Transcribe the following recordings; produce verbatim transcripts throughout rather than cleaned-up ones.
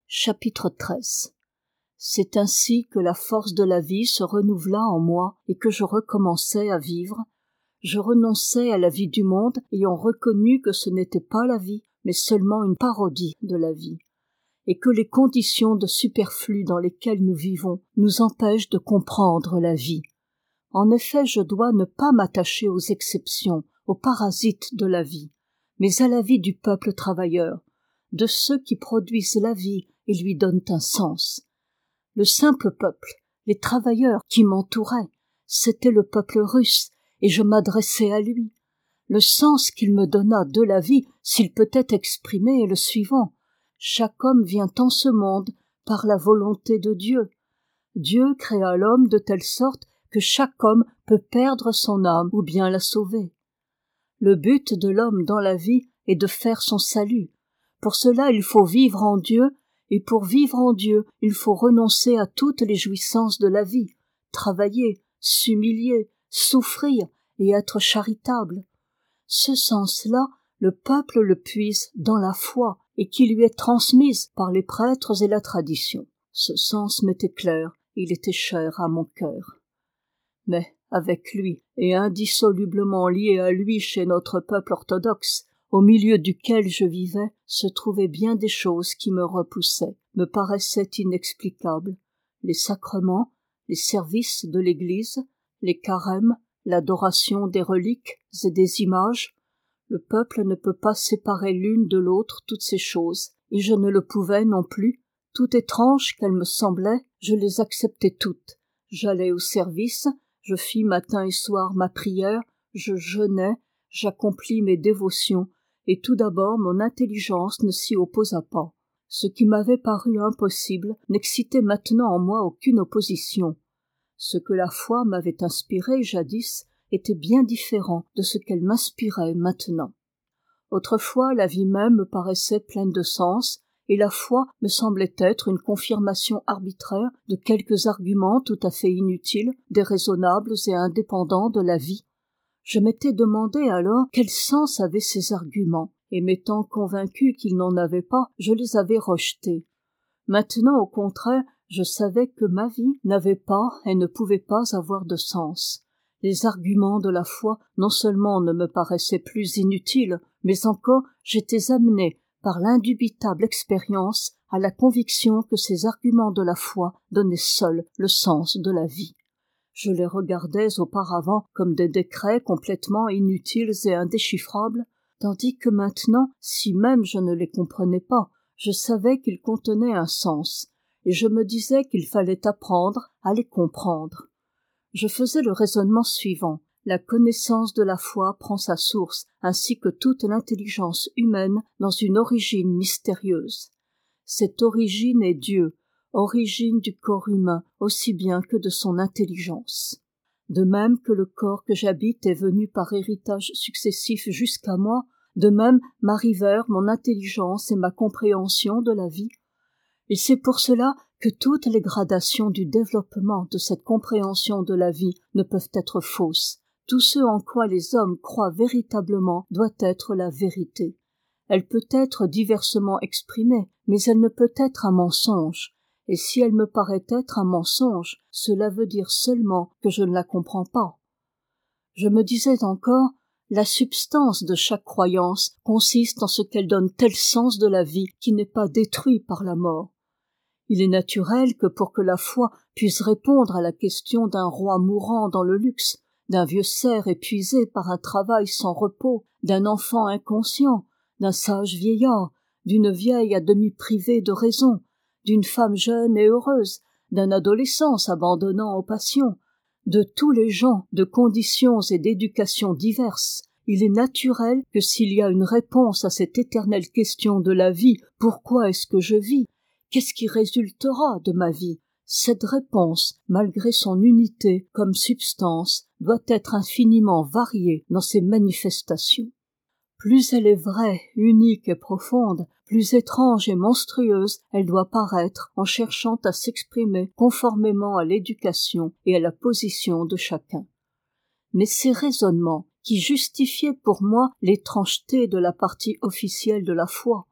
Chapitre treize. C'est ainsi que la force de la vie se renouvela en moi et que je recommençai à vivre. Je renonçai à la vie du monde, ayant reconnu que ce n'était pas la vie, mais seulement une parodie de la vie, et que les conditions de superflu dans lesquelles nous vivons nous empêchent de comprendre la vie. En effet, je dois ne pas m'attacher aux exceptions, aux parasites de la vie, mais à la vie du peuple travailleur, de ceux qui produisent la vie et lui donnent un sens. Le simple peuple, les travailleurs qui m'entouraient, c'était le peuple russe, et je m'adressais à lui. Le sens qu'il me donna de la vie, s'il peut être exprimé, est le suivant. Chaque homme vient en ce monde par la volonté de Dieu. Dieu créa l'homme de telle sorte que chaque homme peut perdre son âme ou bien la sauver. Le but de l'homme dans la vie est de faire son salut. Pour cela, il faut vivre en Dieu, et pour vivre en Dieu, il faut renoncer à toutes les jouissances de la vie, travailler, s'humilier, souffrir et être charitable. Ce sens-là, le peuple le puise dans la foi et qui lui est transmise par les prêtres et la tradition. Ce sens m'était clair, il était cher à mon cœur. Mais avec lui, et indissolublement lié à lui chez notre peuple orthodoxe, au milieu duquel je vivais, se trouvaient bien des choses qui me repoussaient, me paraissaient inexplicables. Les sacrements, les services de l'Église, les carêmes, l'adoration des reliques et des images. Le peuple ne peut pas séparer l'une de l'autre toutes ces choses, et je ne le pouvais non plus. Tout étrange qu'elles me semblaient, je les acceptais toutes. J'allais au service, je fis matin et soir ma prière, je jeûnais, j'accomplis mes dévotions, et tout d'abord mon intelligence ne s'y opposa pas. Ce qui m'avait paru impossible n'excitait maintenant en moi aucune opposition. Ce que la foi m'avait inspiré jadis était bien différent de ce qu'elle m'inspirait maintenant. Autrefois, la vie même me paraissait pleine de sens, et la foi me semblait être une confirmation arbitraire de quelques arguments tout à fait inutiles, déraisonnables et indépendants de la vie. Je m'étais demandé alors quel sens avaient ces arguments, et m'étant convaincu qu'ils n'en avaient pas, je les avais rejetés. Maintenant, au contraire, je savais que ma vie n'avait pas et ne pouvait pas avoir de sens. Les arguments de la foi non seulement ne me paraissaient plus inutiles, mais encore j'étais amené par l'indubitable expérience à la conviction que ces arguments de la foi donnaient seuls le sens de la vie. Je les regardais auparavant comme des décrets complètement inutiles et indéchiffrables, tandis que maintenant, si même je ne les comprenais pas, je savais qu'ils contenaient un sens, et je me disais qu'il fallait apprendre à les comprendre. Je faisais le raisonnement suivant. La connaissance de la foi prend sa source, ainsi que toute l'intelligence humaine, dans une origine mystérieuse. Cette origine est Dieu, origine du corps humain aussi bien que de son intelligence. De même que le corps que j'habite est venu par héritage successif jusqu'à moi, de même m'arrivèrent mon intelligence et ma compréhension de la vie. Et c'est pour cela que toutes les gradations du développement de cette compréhension de la vie ne peuvent être fausses. Tout ce en quoi les hommes croient véritablement doit être la vérité. Elle peut être diversement exprimée, mais elle ne peut être un mensonge. Et si elle me paraît être un mensonge, cela veut dire seulement que je ne la comprends pas. Je me disais encore, la substance de chaque croyance consiste en ce qu'elle donne tel sens de la vie qui n'est pas détruit par la mort. Il est naturel que pour que la foi puisse répondre à la question d'un roi mourant dans le luxe, d'un vieux cerf épuisé par un travail sans repos, d'un enfant inconscient, d'un sage vieillard, d'une vieille à demi privée de raison, d'une femme jeune et heureuse, d'un adolescent s'abandonnant aux passions, de tous les gens de conditions et d'éducation diverses, il est naturel que s'il y a une réponse à cette éternelle question de la vie, pourquoi est-ce que je vis? Qu'est-ce qui résultera de ma vie? Cette réponse, malgré son unité comme substance, doit être infiniment variée dans ses manifestations. Plus elle est vraie, unique et profonde, plus étrange et monstrueuse elle doit paraître en cherchant à s'exprimer conformément à l'éducation et à la position de chacun. Mais ces raisonnements, qui justifiaient pour moi l'étrangeté de la partie officielle de la foi,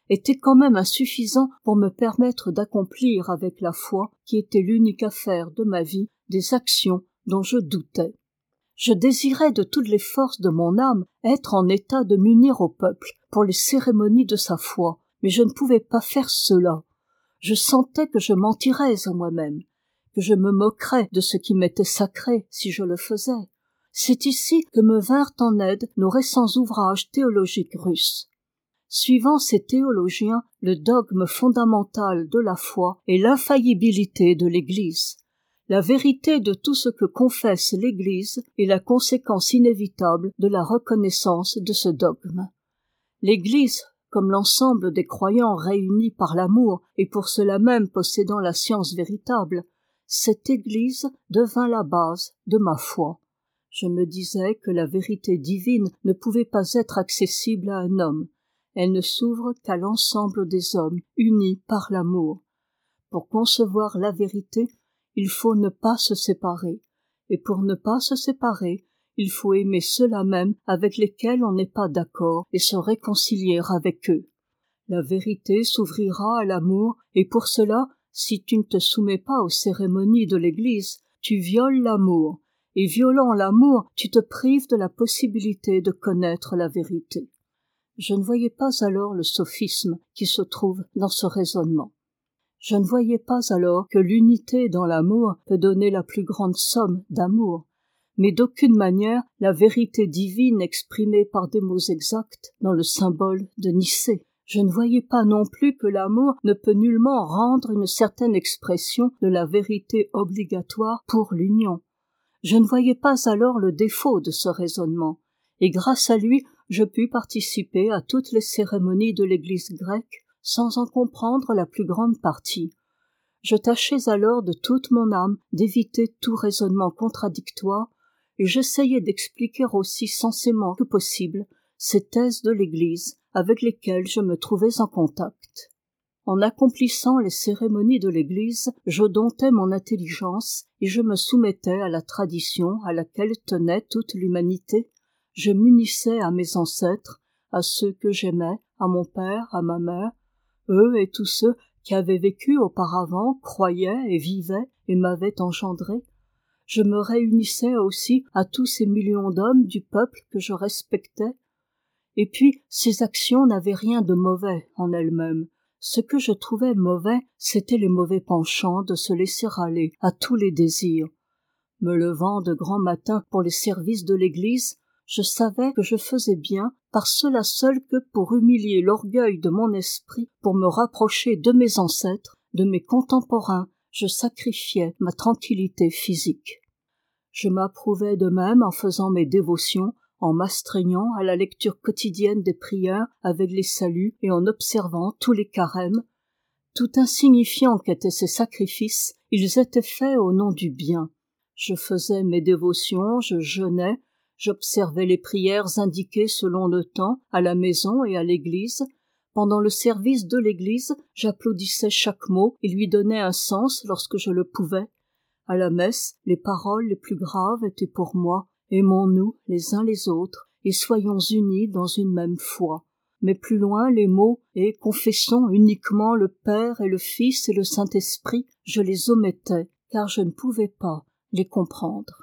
était quand même insuffisant pour me permettre d'accomplir avec la foi, qui était l'unique affaire de ma vie, des actions dont je doutais. Je désirais de toutes les forces de mon âme être en état de m'unir au peuple pour les cérémonies de sa foi, mais je ne pouvais pas faire cela. Je sentais que je mentirais à moi-même, que je me moquerais de ce qui m'était sacré si je le faisais. C'est ici que me vinrent en aide nos récents ouvrages théologiques russes. Suivant ces théologiens, le dogme fondamental de la foi est l'infaillibilité de l'Église. La vérité de tout ce que confesse l'Église est la conséquence inévitable de la reconnaissance de ce dogme. L'Église, comme l'ensemble des croyants réunis par l'amour et pour cela même possédant la science véritable, cette Église devint la base de ma foi. Je me disais que la vérité divine ne pouvait pas être accessible à un homme. Elle ne s'ouvre qu'à l'ensemble des hommes unis par l'amour. Pour concevoir la vérité, il faut ne pas se séparer, et pour ne pas se séparer, il faut aimer ceux-là même avec lesquels on n'est pas d'accord et se réconcilier avec eux. La vérité s'ouvrira à l'amour, et pour cela, si tu ne te soumets pas aux cérémonies de l'Église, tu violes l'amour, et violant l'amour, tu te prives de la possibilité de connaître la vérité. Je ne voyais pas alors le sophisme qui se trouve dans ce raisonnement. Je ne voyais pas alors que l'unité dans l'amour peut donner la plus grande somme d'amour, mais d'aucune manière la vérité divine exprimée par des mots exacts dans le symbole de Nicée. Je ne voyais pas non plus que l'amour ne peut nullement rendre une certaine expression de la vérité obligatoire pour l'union. Je ne voyais pas alors le défaut de ce raisonnement, et grâce à lui, je pus participer à toutes les cérémonies de l'Église grecque sans en comprendre la plus grande partie. Je tâchais alors de toute mon âme d'éviter tout raisonnement contradictoire, et j'essayais d'expliquer aussi sensément que possible ces thèses de l'Église avec lesquelles je me trouvais en contact. En accomplissant les cérémonies de l'Église, je domptais mon intelligence et je me soumettais à la tradition à laquelle tenait toute l'humanité. Je m'unissais à mes ancêtres, à ceux que j'aimais, à mon père, à ma mère, eux et tous ceux qui avaient vécu auparavant, croyaient et vivaient et m'avaient engendré. Je me réunissais aussi à tous ces millions d'hommes du peuple que je respectais. Et puis, ces actions n'avaient rien de mauvais en elles-mêmes. Ce que je trouvais mauvais, c'étaient les mauvais penchants de se laisser aller à tous les désirs. Me levant de grand matin pour les services de l'Église, je savais que je faisais bien par cela seul que pour humilier l'orgueil de mon esprit, pour me rapprocher de mes ancêtres, de mes contemporains, je sacrifiais ma tranquillité physique. Je m'approuvais de même en faisant mes dévotions, en m'astreignant à la lecture quotidienne des prières avec les saluts et en observant tous les carêmes. Tout insignifiants qu'étaient ces sacrifices, ils étaient faits au nom du bien. Je faisais mes dévotions, je jeûnais, j'observais les prières indiquées selon le temps, à la maison et à l'église. Pendant le service de l'église, j'applaudissais chaque mot et lui donnais un sens lorsque je le pouvais. À la messe, les paroles les plus graves étaient pour moi. Aimons-nous les uns les autres et soyons unis dans une même foi. Mais plus loin, les mots « et confessons uniquement le Père et le Fils et le Saint-Esprit », je les omettais, car je ne pouvais pas les comprendre.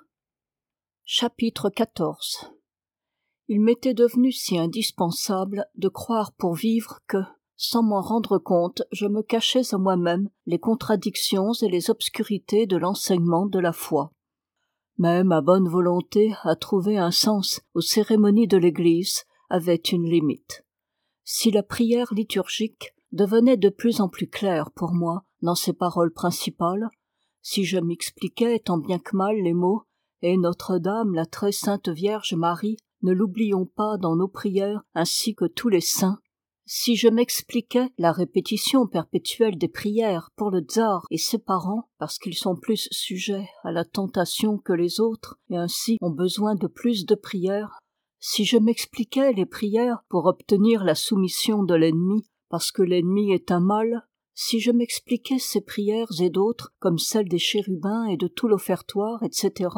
Chapitre quatorze. Il m'était devenu si indispensable de croire pour vivre que, sans m'en rendre compte, je me cachais à moi-même les contradictions et les obscurités de l'enseignement de la foi. Même ma bonne volonté à trouver un sens aux cérémonies de l'Église avait une limite. Si la prière liturgique devenait de plus en plus claire pour moi dans ses paroles principales, si je m'expliquais tant bien que mal les mots « Et Notre-Dame, la très sainte Vierge Marie, ne l'oublions pas dans nos prières ainsi que tous les saints », si je m'expliquais la répétition perpétuelle des prières pour le tsar et ses parents, parce qu'ils sont plus sujets à la tentation que les autres et ainsi ont besoin de plus de prières, si je m'expliquais les prières pour obtenir la soumission de l'ennemi, parce que l'ennemi est un mal, si je m'expliquais ces prières et d'autres, comme celles des chérubins et de tout l'offertoire, et cetera,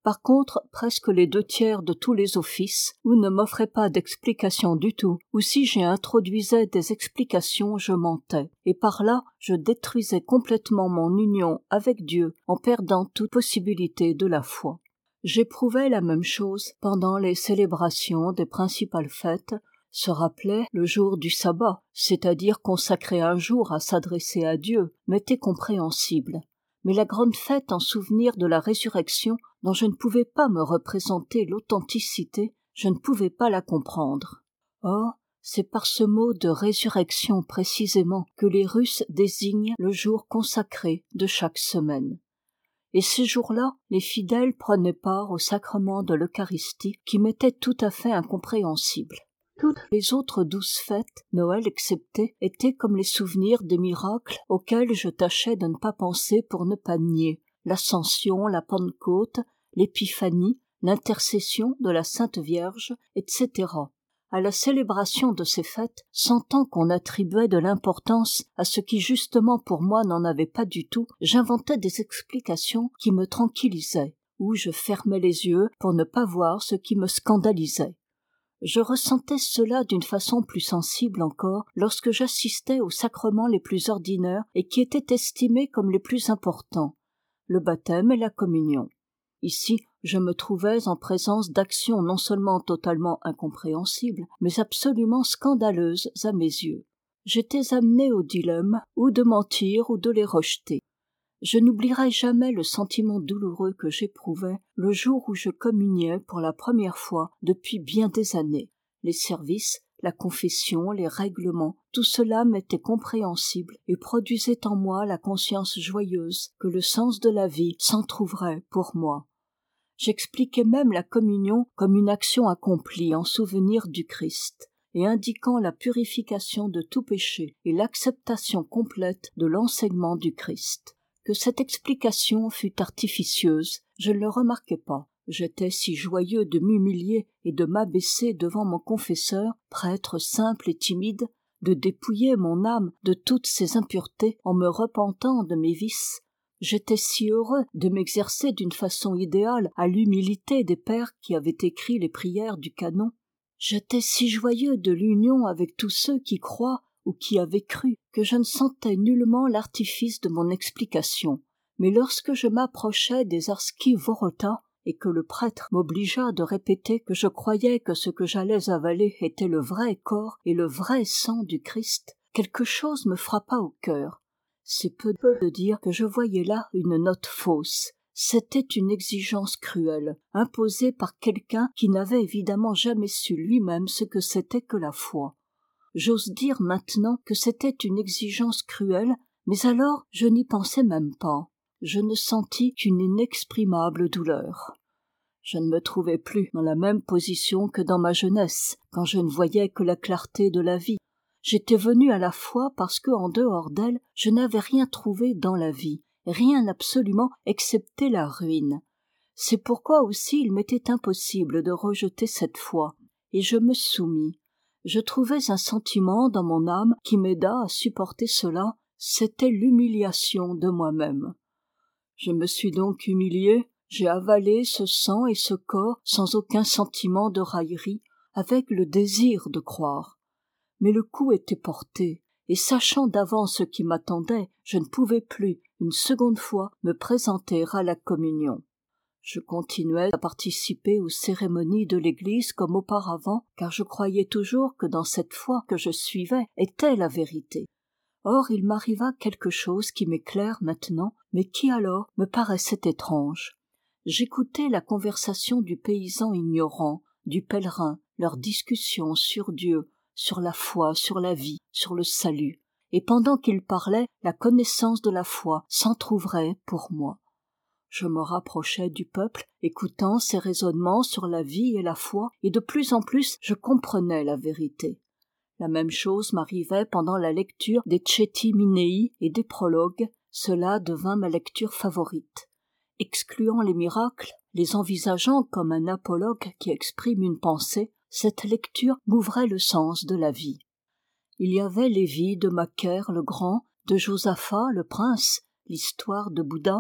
Par contre, presque les deux tiers de tous les offices, ou ne m'offraient pas d'explications du tout, ou si j'y introduisais des explications, je mentais, et par là, je détruisais complètement mon union avec Dieu en perdant toute possibilité de la foi. J'éprouvais la même chose pendant les célébrations des principales fêtes, se rappelait le jour du sabbat, c'est-à-dire consacrer un jour à s'adresser à Dieu, m'était compréhensible. Mais la grande fête en souvenir de la résurrection, dont je ne pouvais pas me représenter l'authenticité, je ne pouvais pas la comprendre. Or, c'est par ce mot de résurrection précisément que les Russes désignent le jour consacré de chaque semaine. Et ces jours-là, les fidèles prenaient part au sacrement de l'Eucharistie qui m'était tout à fait incompréhensible. Toutes les autres douze fêtes, Noël excepté, étaient comme les souvenirs des miracles auxquels je tâchais de ne pas penser pour ne pas nier. L'Ascension, la Pentecôte, l'Épiphanie, l'intercession de la Sainte Vierge, et cetera. À la célébration de ces fêtes, sentant qu'on attribuait de l'importance à ce qui justement pour moi n'en avait pas du tout, j'inventais des explications qui me tranquillisaient, ou je fermais les yeux pour ne pas voir ce qui me scandalisait. Je ressentais cela d'une façon plus sensible encore lorsque j'assistais aux sacrements les plus ordinaires et qui étaient estimés comme les plus importants, le baptême et la communion. Ici, je me trouvais en présence d'actions non seulement totalement incompréhensibles, mais absolument scandaleuses à mes yeux. J'étais amené au dilemme ou de mentir ou de les rejeter. Je n'oublierai jamais le sentiment douloureux que j'éprouvais le jour où je communiais pour la première fois depuis bien des années. Les services, la confession, les règlements, tout cela m'était compréhensible et produisait en moi la conscience joyeuse que le sens de la vie s'entr'ouvrait pour moi. J'expliquais même la communion comme une action accomplie en souvenir du Christ et indiquant la purification de tout péché et l'acceptation complète de l'enseignement du Christ. Que cette explication fût artificieuse, je ne le remarquai pas. J'étais si joyeux de m'humilier et de m'abaisser devant mon confesseur, prêtre simple et timide, de dépouiller mon âme de toutes ses impuretés en me repentant de mes vices. J'étais si heureux de m'exercer d'une façon idéale à l'humilité des pères qui avaient écrit les prières du canon. J'étais si joyeux de l'union avec tous ceux qui croient ou qui avaient cru, que je ne sentais nullement l'artifice de mon explication. Mais lorsque je m'approchais des Arski Vorota, et que le prêtre m'obligea de répéter que je croyais que ce que j'allais avaler était le vrai corps et le vrai sang du Christ, quelque chose me frappa au cœur. C'est peu de dire que je voyais là une note fausse. C'était une exigence cruelle, imposée par quelqu'un qui n'avait évidemment jamais su lui-même ce que c'était que la foi. J'ose dire maintenant que c'était une exigence cruelle, mais alors je n'y pensais même pas. Je ne sentis qu'une inexprimable douleur. Je ne me trouvais plus dans la même position que dans ma jeunesse, quand je ne voyais que la clarté de la vie. J'étais venu à la foi parce que, en dehors d'elle, je n'avais rien trouvé dans la vie, rien absolument excepté la ruine. C'est pourquoi aussi il m'était impossible de rejeter cette foi, et je me soumis. Je trouvais un sentiment dans mon âme qui m'aida à supporter cela, c'était l'humiliation de moi-même. Je me suis donc humilié, j'ai avalé ce sang et ce corps sans aucun sentiment de raillerie, avec le désir de croire. Mais le coup était porté, et sachant d'avance ce qui m'attendait, je ne pouvais plus, une seconde fois, me présenter à la communion. Je continuais à participer aux cérémonies de l'Église comme auparavant, car je croyais toujours que dans cette foi que je suivais était la vérité. Or il m'arriva quelque chose qui m'éclaire maintenant, mais qui alors me paraissait étrange. J'écoutais la conversation du paysan ignorant, du pèlerin, leurs discussions sur Dieu, sur la foi, sur la vie, sur le salut, et pendant qu'ils parlaient, la connaissance de la foi s'entr'ouvrait pour moi. Je me rapprochais du peuple, écoutant ses raisonnements sur la vie et la foi, et de plus en plus je comprenais la vérité. La même chose m'arrivait pendant la lecture des Ceti Minei et des prologues, cela devint ma lecture favorite. Excluant les miracles, les envisageant comme un apologue qui exprime une pensée, cette lecture m'ouvrait le sens de la vie. Il y avait les vies de Macaire le Grand, de Josaphat le Prince, l'histoire de Bouddha,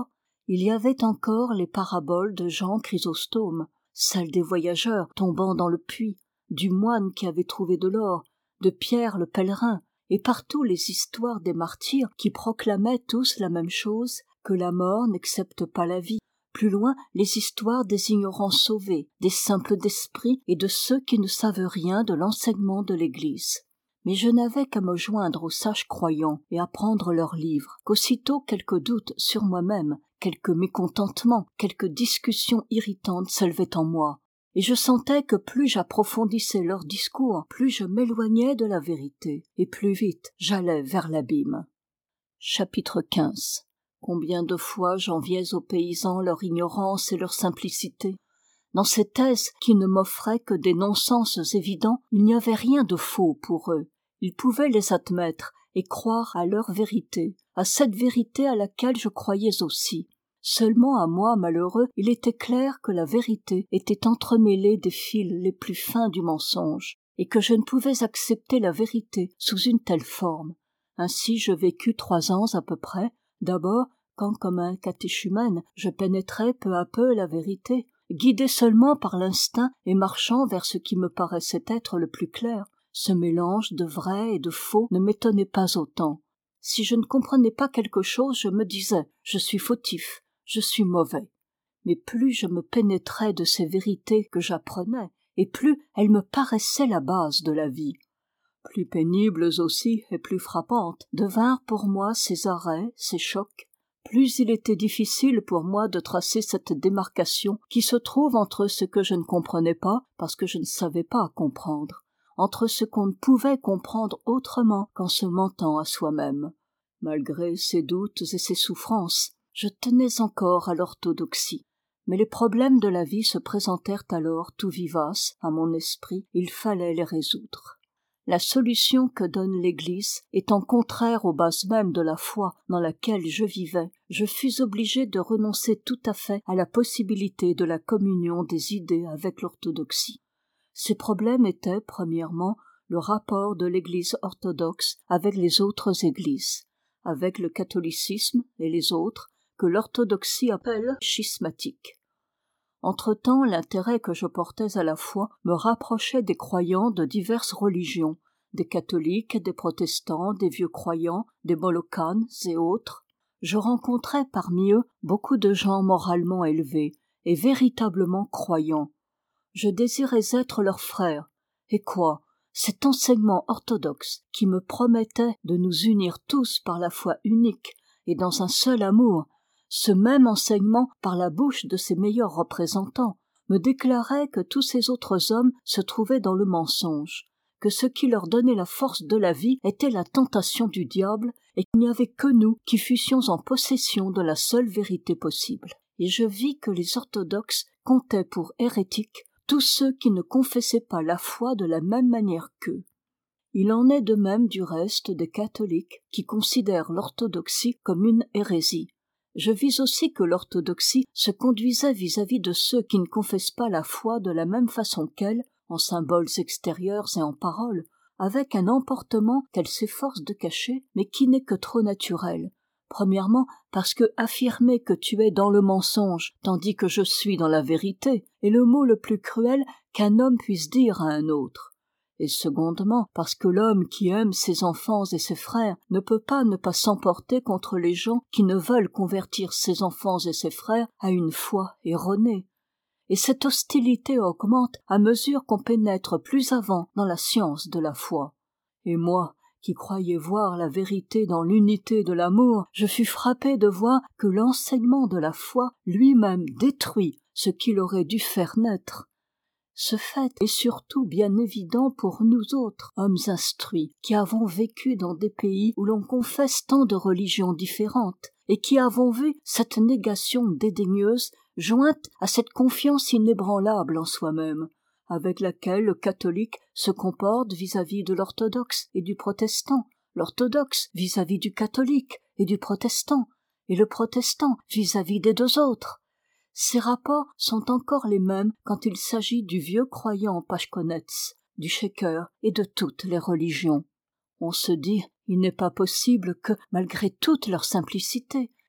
Il y avait encore les paraboles de Jean Chrysostome, celles des voyageurs tombant dans le puits, du moine qui avait trouvé de l'or, de Pierre le pèlerin, et partout les histoires des martyrs qui proclamaient tous la même chose, que la mort n'excepte pas la vie. Plus loin, les histoires des ignorants sauvés, des simples d'esprit et de ceux qui ne savent rien de l'enseignement de l'Église. Mais je n'avais qu'à me joindre aux sages croyants et à prendre leurs livres, qu'aussitôt quelques doutes sur moi-même, quelques mécontentements, quelques discussions irritantes s'élevaient en moi, et je sentais que plus j'approfondissais leurs discours, plus je m'éloignais de la vérité, et plus vite j'allais vers l'abîme. Chapitre quinze. Combien de fois j'enviais aux paysans leur ignorance et leur simplicité. Dans ces thèses qui ne m'offraient que des non-sens évidents, il n'y avait rien de faux pour eux. Ils pouvaient les admettre et croire à leur vérité, à cette vérité à laquelle je croyais aussi. Seulement à moi, malheureux, il était clair que la vérité était entremêlée des fils les plus fins du mensonge, et que je ne pouvais accepter la vérité sous une telle forme. Ainsi je vécus trois ans à peu près, d'abord quand, comme un catéchumène, je pénétrais peu à peu la vérité, guidé seulement par l'instinct et marchant vers ce qui me paraissait être le plus clair. Ce mélange de vrai et de faux ne m'étonnait pas autant. Si je ne comprenais pas quelque chose, je me disais « je suis fautif, je suis mauvais ». Mais plus je me pénétrais de ces vérités que j'apprenais, et plus elles me paraissaient la base de la vie. Plus pénibles aussi et plus frappantes devinrent pour moi ces arrêts, ces chocs. Plus il était difficile pour moi de tracer cette démarcation qui se trouve entre ce que je ne comprenais pas parce que je ne savais pas comprendre, entre ce qu'on ne pouvait comprendre autrement qu'en se mentant à soi-même. Malgré ces doutes et ces souffrances, je tenais encore à l'orthodoxie. Mais les problèmes de la vie se présentèrent alors tout vivaces à mon esprit, il fallait les résoudre. La solution que donne l'Église étant contraire aux bases mêmes de la foi dans laquelle je vivais, je fus obligé de renoncer tout à fait à la possibilité de la communion des idées avec l'orthodoxie. Ces problèmes étaient, premièrement, le rapport de l'Église orthodoxe avec les autres églises, avec le catholicisme et les autres, que l'orthodoxie appelle schismatiques. Entre-temps, l'intérêt que je portais à la foi me rapprochait des croyants de diverses religions, des catholiques, des protestants, des vieux croyants, des molokanes et autres. Je rencontrais parmi eux beaucoup de gens moralement élevés et véritablement croyants. Je désirais être leur frère. Et quoi? Cet enseignement orthodoxe qui me promettait de nous unir tous par la foi unique et dans un seul amour, ce même enseignement par la bouche de ses meilleurs représentants, me déclarait que tous ces autres hommes se trouvaient dans le mensonge, que ce qui leur donnait la force de la vie était la tentation du diable et qu'il n'y avait que nous qui fussions en possession de la seule vérité possible. Et je vis que les orthodoxes comptaient pour hérétiques tous ceux qui ne confessaient pas la foi de la même manière qu'eux. Il en est de même du reste des catholiques qui considèrent l'orthodoxie comme une hérésie. Je vis aussi que l'orthodoxie se conduisait vis-à-vis de ceux qui ne confessent pas la foi de la même façon qu'elle, en symboles extérieurs et en paroles, avec un emportement qu'elle s'efforce de cacher, mais qui n'est que trop naturel. Premièrement, parce que affirmer que tu es dans le mensonge, tandis que je suis dans la vérité, est le mot le plus cruel qu'un homme puisse dire à un autre. Et secondement, parce que l'homme qui aime ses enfants et ses frères ne peut pas ne pas s'emporter contre les gens qui ne veulent convertir ses enfants et ses frères à une foi erronée. Et cette hostilité augmente à mesure qu'on pénètre plus avant dans la science de la foi. Et moi, qui croyais voir la vérité dans l'unité de l'amour, je fus frappé de voir que l'enseignement de la foi lui-même détruit ce qu'il aurait dû faire naître. Ce fait est surtout bien évident pour nous autres, hommes instruits, qui avons vécu dans des pays où l'on confesse tant de religions différentes, et qui avons vu cette négation dédaigneuse jointe à cette confiance inébranlable en soi-même, avec laquelle le catholique se comporte vis-à-vis de l'orthodoxe et du protestant, l'orthodoxe vis-à-vis du catholique et du protestant, et le protestant vis-à-vis des deux autres. Ces rapports sont encore les mêmes quand il s'agit du vieux croyant Pashkonetz, du Shaker et de toutes les religions. On se dit, il n'est pas possible que, malgré toute leur simplicité,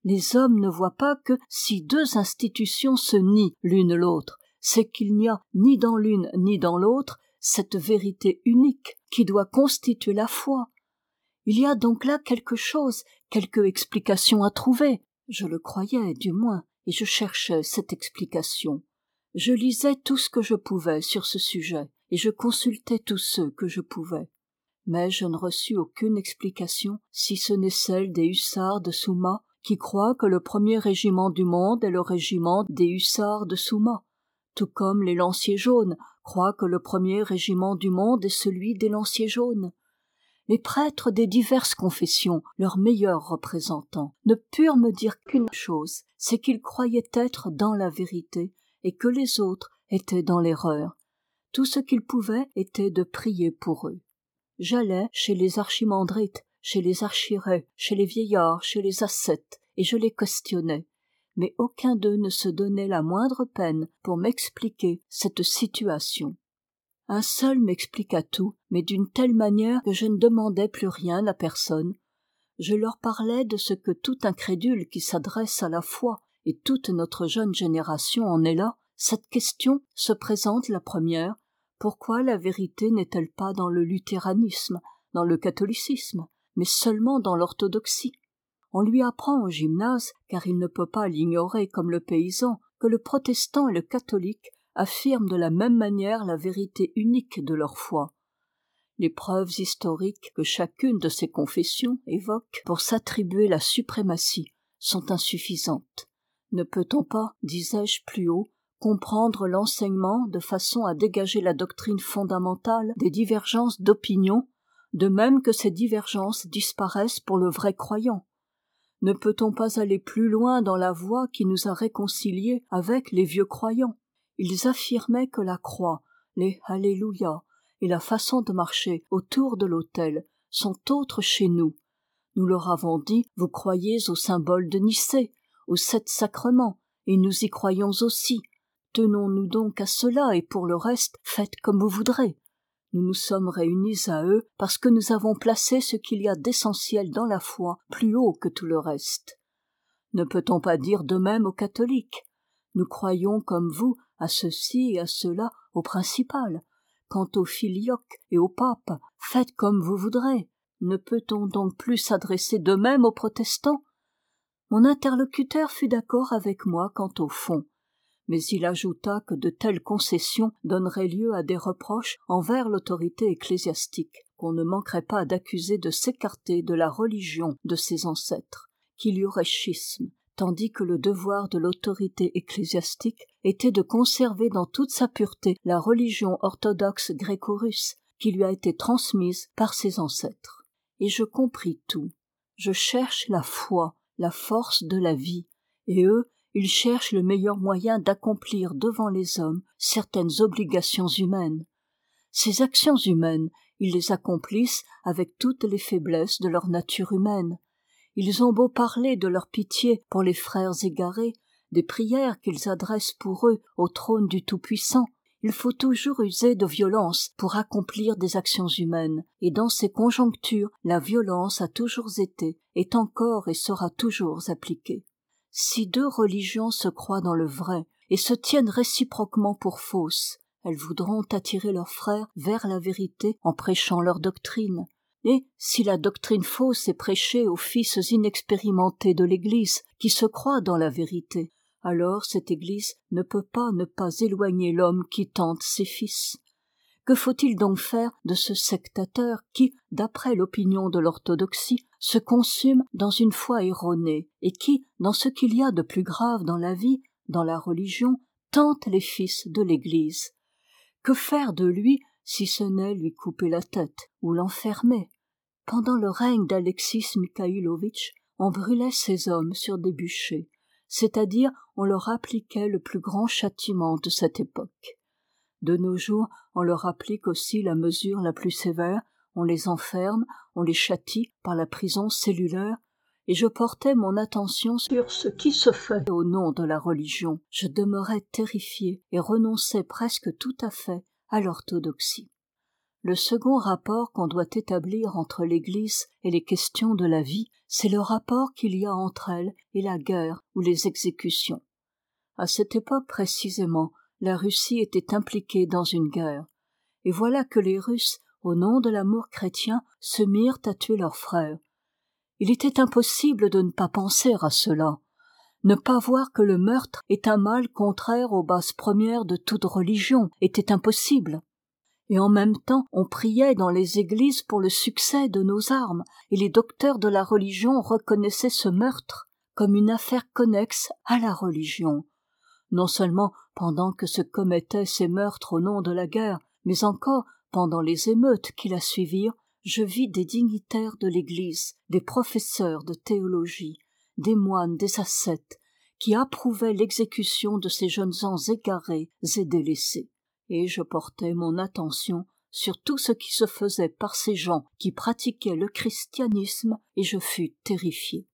Les hommes ne voient pas que si deux institutions se nient l'une l'autre, c'est qu'il n'y a ni dans l'une ni dans l'autre cette vérité unique qui doit constituer la foi. Il y a donc là quelque chose, quelque explication à trouver. Je le croyais, du moins, et je cherchais cette explication. Je lisais tout ce que je pouvais sur ce sujet, et je consultais tous ceux que je pouvais. Mais je ne reçus aucune explication, si ce n'est celle des hussards de Souma, qui croient que le premier régiment du monde est le régiment des hussards de Souma, tout comme les lanciers jaunes croient que le premier régiment du monde est celui des lanciers jaunes. Les prêtres des diverses confessions, leurs meilleurs représentants, ne purent me dire qu'une chose, c'est qu'ils croyaient être dans la vérité et que les autres étaient dans l'erreur. Tout ce qu'ils pouvaient était de prier pour eux. J'allais chez les archimandrites, chez les archirets, chez les vieillards, chez les ascètes, et je les questionnais. Mais aucun d'eux ne se donnait la moindre peine pour m'expliquer cette situation. Un seul m'expliqua tout, mais d'une telle manière que je ne demandais plus rien à personne. Je leur parlais de ce que tout incrédule qui s'adresse à la foi, et toute notre jeune génération en est là. Cette question se présente la première. Pourquoi la vérité n'est-elle pas dans le luthéranisme, dans le catholicisme, mais seulement dans l'orthodoxie? On lui apprend au gymnase, car il ne peut pas l'ignorer comme le paysan, que le protestant et le catholique affirment de la même manière la vérité unique de leur foi. Les preuves historiques que chacune de ces confessions évoque pour s'attribuer la suprématie sont insuffisantes. Ne peut-on pas, disais-je plus haut, comprendre l'enseignement de façon à dégager la doctrine fondamentale des divergences d'opinion, de même que ces divergences disparaissent pour le vrai croyant? Ne peut-on pas aller plus loin dans la voie qui nous a réconciliés avec les vieux croyants? Ils affirmaient que la croix, les Alléluia et la façon de marcher autour de l'autel sont autres chez nous. Nous leur avons dit, vous croyez au symbole de Nicée, aux sept sacrements, et nous y croyons aussi. Tenons-nous donc à cela, et pour le reste, faites comme vous voudrez. Nous nous sommes réunis à eux parce que nous avons placé ce qu'il y a d'essentiel dans la foi plus haut que tout le reste. Ne peut-on pas dire de même aux catholiques? Nous croyons comme vous à ceci et à cela au principal. Quant au filioque et au pape, faites comme vous voudrez. Ne peut-on donc plus s'adresser de même aux protestants? Mon interlocuteur fut d'accord avec moi quant au fond, mais il ajouta que de telles concessions donneraient lieu à des reproches envers l'autorité ecclésiastique, qu'on ne manquerait pas d'accuser de s'écarter de la religion de ses ancêtres, qu'il y aurait schisme, tandis que le devoir de l'autorité ecclésiastique était de conserver dans toute sa pureté la religion orthodoxe gréco-russe qui lui a été transmise par ses ancêtres. Et je compris tout. Je cherche la foi, la force de la vie, et eux, ils cherchent le meilleur moyen d'accomplir devant les hommes certaines obligations humaines. Ces actions humaines, ils les accomplissent avec toutes les faiblesses de leur nature humaine. Ils ont beau parler de leur pitié pour les frères égarés, des prières qu'ils adressent pour eux au trône du Tout-Puissant, il faut toujours user de violence pour accomplir des actions humaines, et dans ces conjonctures, la violence a toujours été, est encore et sera toujours appliquée. Si deux religions se croient dans le vrai et se tiennent réciproquement pour fausses, elles voudront attirer leurs frères vers la vérité en prêchant leur doctrine. Et si la doctrine fausse est prêchée aux fils inexpérimentés de l'Église qui se croient dans la vérité, alors cette Église ne peut pas ne pas éloigner l'homme qui tente ses fils. Que faut-il donc faire de ce sectateur qui, d'après l'opinion de l'orthodoxie, se consume dans une foi erronée et qui, dans ce qu'il y a de plus grave dans la vie, dans la religion, tente les fils de l'Église? Que faire de lui si ce n'est lui couper la tête ou l'enfermer? Pendant le règne d'Alexis Mikhailovitch, on brûlait ces hommes sur des bûchers, c'est-à-dire on leur appliquait le plus grand châtiment de cette époque. De nos jours, on leur applique aussi la mesure la plus sévère, on les enferme, on les châtie par la prison cellulaire, et je portais mon attention sur ce qui se fait au nom de la religion. Je demeurais terrifié et renonçais presque tout à fait à l'orthodoxie. Le second rapport qu'on doit établir entre l'Église et les questions de la vie, c'est le rapport qu'il y a entre elle et la guerre ou les exécutions. À cette époque précisément, la Russie était impliquée dans une guerre. Et voilà que les Russes, au nom de l'amour chrétien, se mirent à tuer leurs frères. Il était impossible de ne pas penser à cela, ne pas voir que le meurtre est un mal contraire aux bases premières de toute religion était impossible. Et en même temps, on priait dans les églises pour le succès de nos armes, et les docteurs de la religion reconnaissaient ce meurtre comme une affaire connexe à la religion. Non seulement pendant que se commettaient ces meurtres au nom de la guerre, mais encore pendant les émeutes qui la suivirent, je vis des dignitaires de l'Église, des professeurs de théologie, des moines, des ascètes, qui approuvaient l'exécution de ces jeunes gens égarés et délaissés. Et je portai mon attention sur tout ce qui se faisait par ces gens qui pratiquaient le christianisme, et je fus terrifié.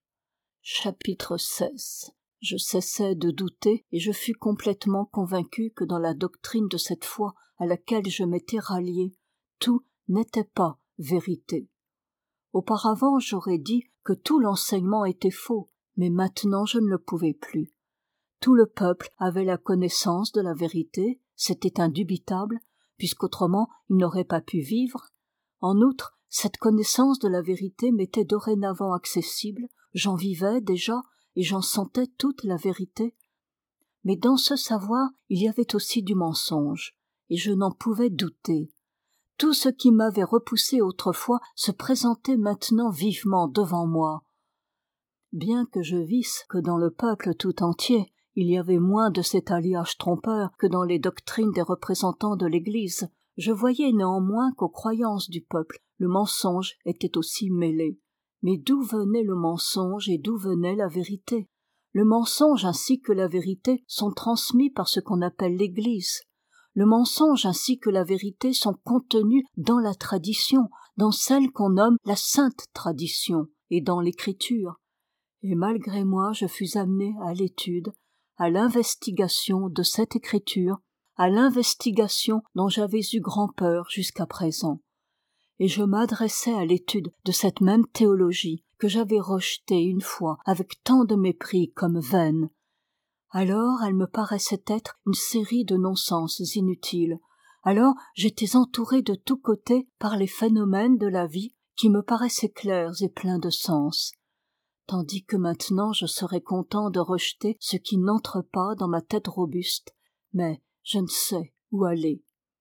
Chapitre seize. Je cessai de douter, et je fus complètement convaincu que dans la doctrine de cette foi à laquelle je m'étais rallié, tout n'était pas vérité. Auparavant, j'aurais dit que tout l'enseignement était faux, mais maintenant je ne le pouvais plus. Tout le peuple avait la connaissance de la vérité, c'était indubitable, puisqu'autrement il n'aurait pas pu vivre. En outre, cette connaissance de la vérité m'était dorénavant accessible, j'en vivais déjà, et j'en sentais toute la vérité. Mais dans ce savoir, il y avait aussi du mensonge, et je n'en pouvais douter. Tout ce qui m'avait repoussé autrefois se présentait maintenant vivement devant moi. Bien que je visse que dans le peuple tout entier, il y avait moins de cet alliage trompeur que dans les doctrines des représentants de l'Église, je voyais néanmoins qu'aux croyances du peuple, le mensonge était aussi mêlé. Mais d'où venait le mensonge et d'où venait la vérité? Le mensonge ainsi que la vérité sont transmis par ce qu'on appelle l'Église. Le mensonge ainsi que la vérité sont contenus dans la tradition, dans celle qu'on nomme la sainte tradition, et dans l'Écriture. Et malgré moi, je fus amené à l'étude, à l'investigation de cette Écriture, à l'investigation dont j'avais eu grand peur jusqu'à présent. Et je m'adressais à l'étude de cette même théologie que j'avais rejetée une fois avec tant de mépris comme vaine. Alors elle me paraissait être une série de non-sens inutiles. Alors j'étais entouré de tous côtés par les phénomènes de la vie qui me paraissaient clairs et pleins de sens. Tandis que maintenant je serais content de rejeter ce qui n'entre pas dans ma tête robuste, mais je ne sais où aller.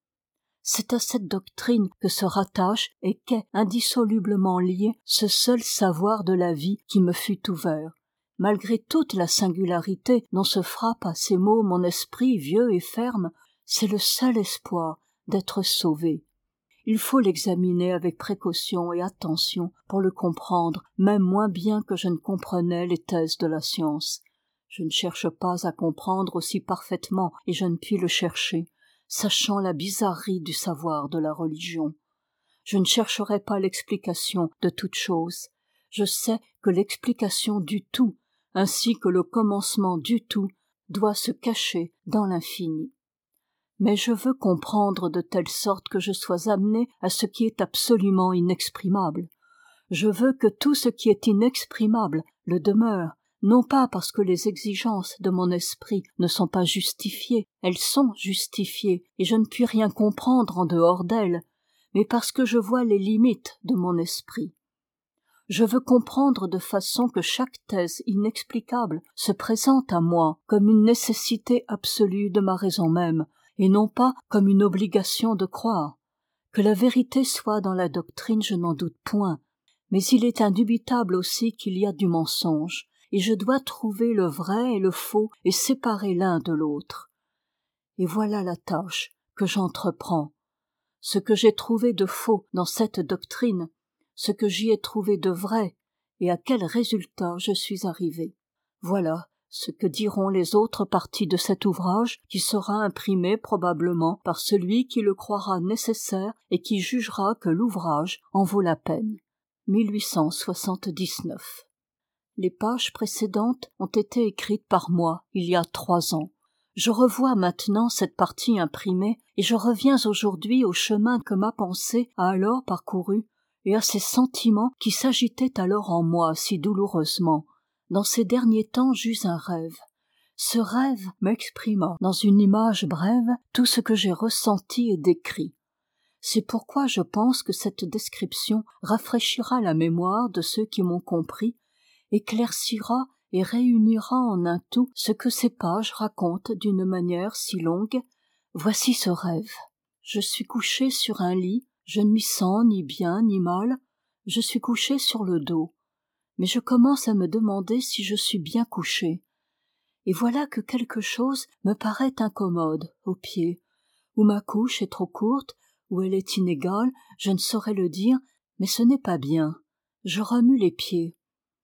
C'est à cette doctrine que se rattache et qu'est indissolublement lié ce seul savoir de la vie qui me fut ouvert. Malgré toute la singularité dont se frappe à ces mots mon esprit vieux et ferme, c'est le seul espoir d'être sauvé. Il faut l'examiner avec précaution et attention pour le comprendre, même moins bien que je ne comprenais les thèses de la science. Je ne cherche pas à comprendre aussi parfaitement, et je ne puis le chercher, sachant la bizarrerie du savoir de la religion. Je ne chercherai pas l'explication de toute chose. Je sais que l'explication du tout, ainsi que le commencement du tout, doit se cacher dans l'infini. Mais je veux comprendre de telle sorte que je sois amené à ce qui est absolument inexprimable. Je veux que tout ce qui est inexprimable le demeure, non pas parce que les exigences de mon esprit ne sont pas justifiées, elles sont justifiées, et je ne puis rien comprendre en dehors d'elles, mais parce que je vois les limites de mon esprit. Je veux comprendre de façon que chaque thèse inexplicable se présente à moi comme une nécessité absolue de ma raison même, et non pas comme une obligation de croire. Que la vérité soit dans la doctrine, je n'en doute point, mais il est indubitable aussi qu'il y a du mensonge, et je dois trouver le vrai et le faux et séparer l'un de l'autre. Et voilà la tâche que j'entreprends. Ce que j'ai trouvé de faux dans cette doctrine, ce que j'y ai trouvé de vrai, et à quel résultat je suis arrivé. Voilà ce que diront les autres parties de cet ouvrage, qui sera imprimé probablement par celui qui le croira nécessaire et qui jugera que l'ouvrage en vaut la peine. mille huit cent soixante-dix-neuf. Les pages précédentes ont été écrites par moi il y a trois ans. Je revois maintenant cette partie imprimée, et je reviens aujourd'hui au chemin que ma pensée a alors parcouru, et à ces sentiments qui s'agitaient alors en moi si douloureusement. Dans ces derniers temps j'eus un rêve. Ce rêve m'exprima dans une image brève tout ce que j'ai ressenti et décrit. C'est pourquoi je pense que cette description rafraîchira la mémoire de ceux qui m'ont compris, éclaircira et réunira en un tout ce que ces pages racontent d'une manière si longue. Voici ce rêve. Je suis couché sur un lit, je ne m'y sens ni bien ni mal, je suis couché sur le dos, mais je commence à me demander si je suis bien couché. Et voilà que quelque chose me paraît incommode aux pieds, ou ma couche est trop courte, ou elle est inégale, je ne saurais le dire, mais ce n'est pas bien. Je remue les pieds.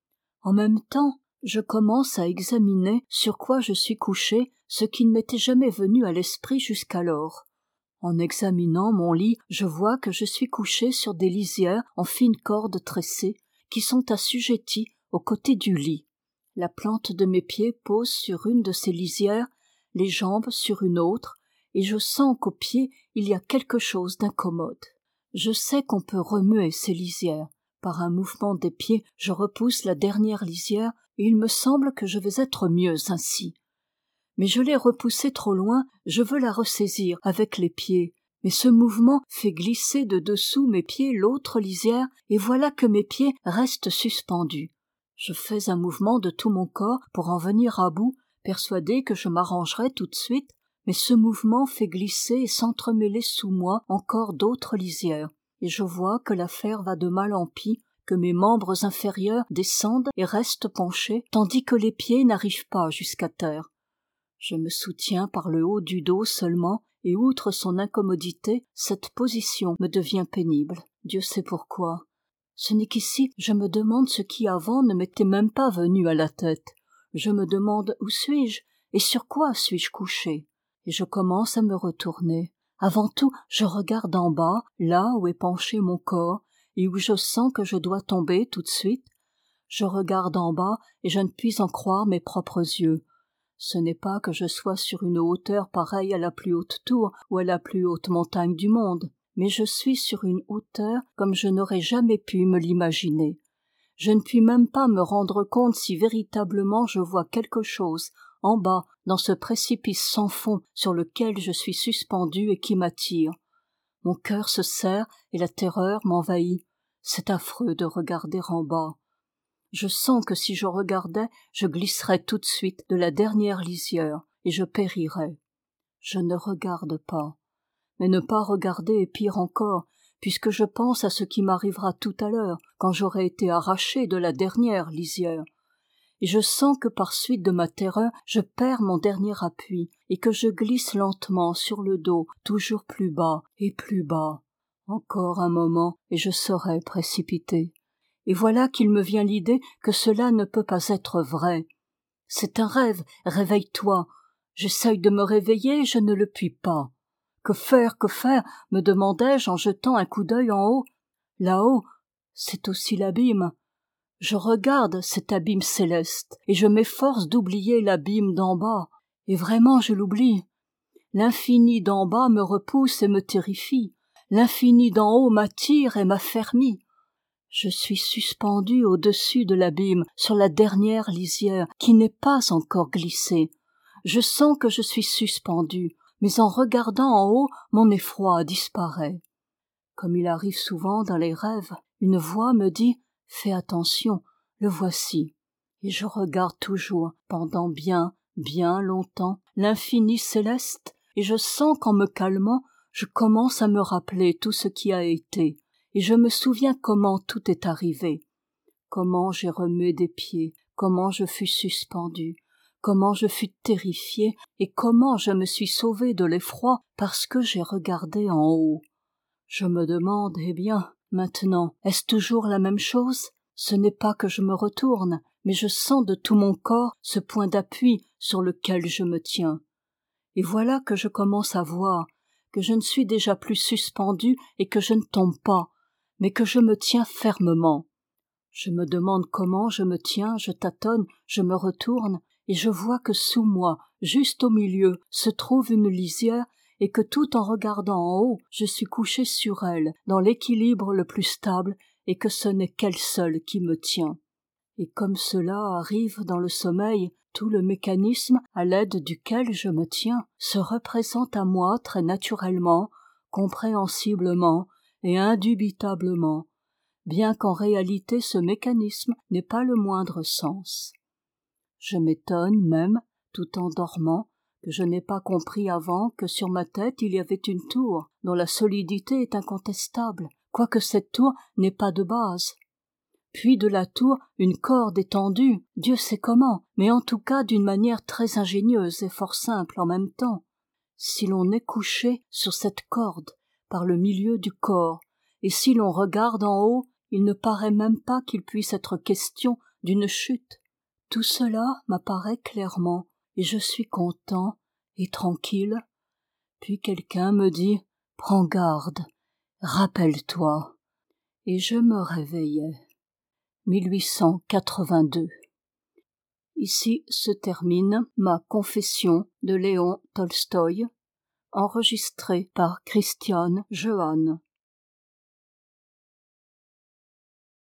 En même temps, je commence à examiner sur quoi je suis couché, ce qui ne m'était jamais venu à l'esprit jusqu'alors. En examinant mon lit, je vois que je suis couché sur des lisières en fines cordes tressées, qui sont assujetties au côté du lit. La plante de mes pieds pose sur une de ces lisières, les jambes sur une autre, et je sens qu'au pied il y a quelque chose d'incommode. Je sais qu'on peut remuer ces lisières. Par un mouvement des pieds, je repousse la dernière lisière, et il me semble que je vais être mieux ainsi. Mais je l'ai repoussée trop loin, je veux la ressaisir avec les pieds. Mais ce mouvement fait glisser de dessous mes pieds l'autre lisière, et voilà que mes pieds restent suspendus. Je fais un mouvement de tout mon corps pour en venir à bout, persuadé que je m'arrangerai tout de suite, mais ce mouvement fait glisser et s'entremêler sous moi encore d'autres lisières, et je vois que l'affaire va de mal en pis, que mes membres inférieurs descendent et restent penchés, tandis que les pieds n'arrivent pas jusqu'à terre. Je me soutiens par le haut du dos seulement, et outre son incommodité, cette position me devient pénible. Dieu sait pourquoi. Ce n'est qu'ici, je me demande ce qui avant ne m'était même pas venu à la tête. Je me demande où suis-je et sur quoi suis-je couché. Et je commence à me retourner. Avant tout, je regarde en bas, là où est penché mon corps, et où je sens que je dois tomber tout de suite. Je regarde en bas, et je ne puis en croire mes propres yeux. Ce n'est pas que je sois sur une hauteur pareille à la plus haute tour ou à la plus haute montagne du monde, mais je suis sur une hauteur comme je n'aurais jamais pu me l'imaginer. Je ne puis même pas me rendre compte si véritablement je vois quelque chose en bas dans ce précipice sans fond sur lequel je suis suspendu et qui m'attire. Mon cœur se serre et la terreur m'envahit. C'est affreux de regarder en bas. Je sens que si je regardais, je glisserais tout de suite de la dernière lisière et je périrais. Je ne regarde pas. Mais ne pas regarder est pire encore, puisque je pense à ce qui m'arrivera tout à l'heure, quand j'aurai été arraché de la dernière lisière. Et je sens que par suite de ma terreur, je perds mon dernier appui, et que je glisse lentement sur le dos, toujours plus bas et plus bas. Encore un moment, et je serai précipité. Et voilà qu'il me vient l'idée que cela ne peut pas être vrai. C'est un rêve, réveille-toi. J'essaye de me réveiller, je ne le puis pas. Que faire, que faire, me demandai-je en jetant un coup d'œil en haut. Là-haut, c'est aussi l'abîme. Je regarde cet abîme céleste, et je m'efforce d'oublier l'abîme d'en bas. Et vraiment je l'oublie. L'infini d'en bas me repousse et me terrifie. L'infini d'en haut m'attire et m'affermit. Je suis suspendu au-dessus de l'abîme, sur la dernière lisière, qui n'est pas encore glissée. Je sens que je suis suspendu, mais en regardant en haut, mon effroi disparaît. Comme il arrive souvent dans les rêves, une voix me dit « Fais attention, le voici ». Et je regarde toujours, pendant bien, bien longtemps, l'infini céleste, et je sens qu'en me calmant, je commence à me rappeler tout ce qui a été. Et je me souviens comment tout est arrivé, comment j'ai remué des pieds, comment je fus suspendu, comment je fus terrifié et comment je me suis sauvé de l'effroi parce que j'ai regardé en haut. Je me demande, eh bien, maintenant, est-ce toujours la même chose? Ce n'est pas que je me retourne, mais je sens de tout mon corps ce point d'appui sur lequel je me tiens. Et voilà que je commence à voir que je ne suis déjà plus suspendu et que je ne tombe pas, mais que je me tiens fermement. Je me demande comment je me tiens, je tâtonne, je me retourne, et je vois que sous moi, juste au milieu, se trouve une lisière, et que tout en regardant en haut, je suis couché sur elle, dans l'équilibre le plus stable, et que ce n'est qu'elle seule qui me tient. Et comme cela arrive dans le sommeil, tout le mécanisme à l'aide duquel je me tiens se représente à moi très naturellement, compréhensiblement et indubitablement, bien qu'en réalité ce mécanisme n'ait pas le moindre sens. Je m'étonne même, tout en dormant, que je n'ai pas compris avant que sur ma tête il y avait une tour dont la solidité est incontestable, quoique cette tour n'ait pas de base. Puis de la tour une corde étendue, Dieu sait comment, mais en tout cas d'une manière très ingénieuse et fort simple en même temps. Si l'on est couché sur cette corde par le milieu du corps, et si l'on regarde en haut, il ne paraît même pas qu'il puisse être question d'une chute. Tout cela m'apparaît clairement, et je suis content et tranquille. Puis quelqu'un me dit « Prends garde, rappelle-toi », et je me réveillai. mille huit cent quatre-vingt-deux. Ici se termine ma confession de Léon Tolstoï, enregistrée par Christiane Jehanne.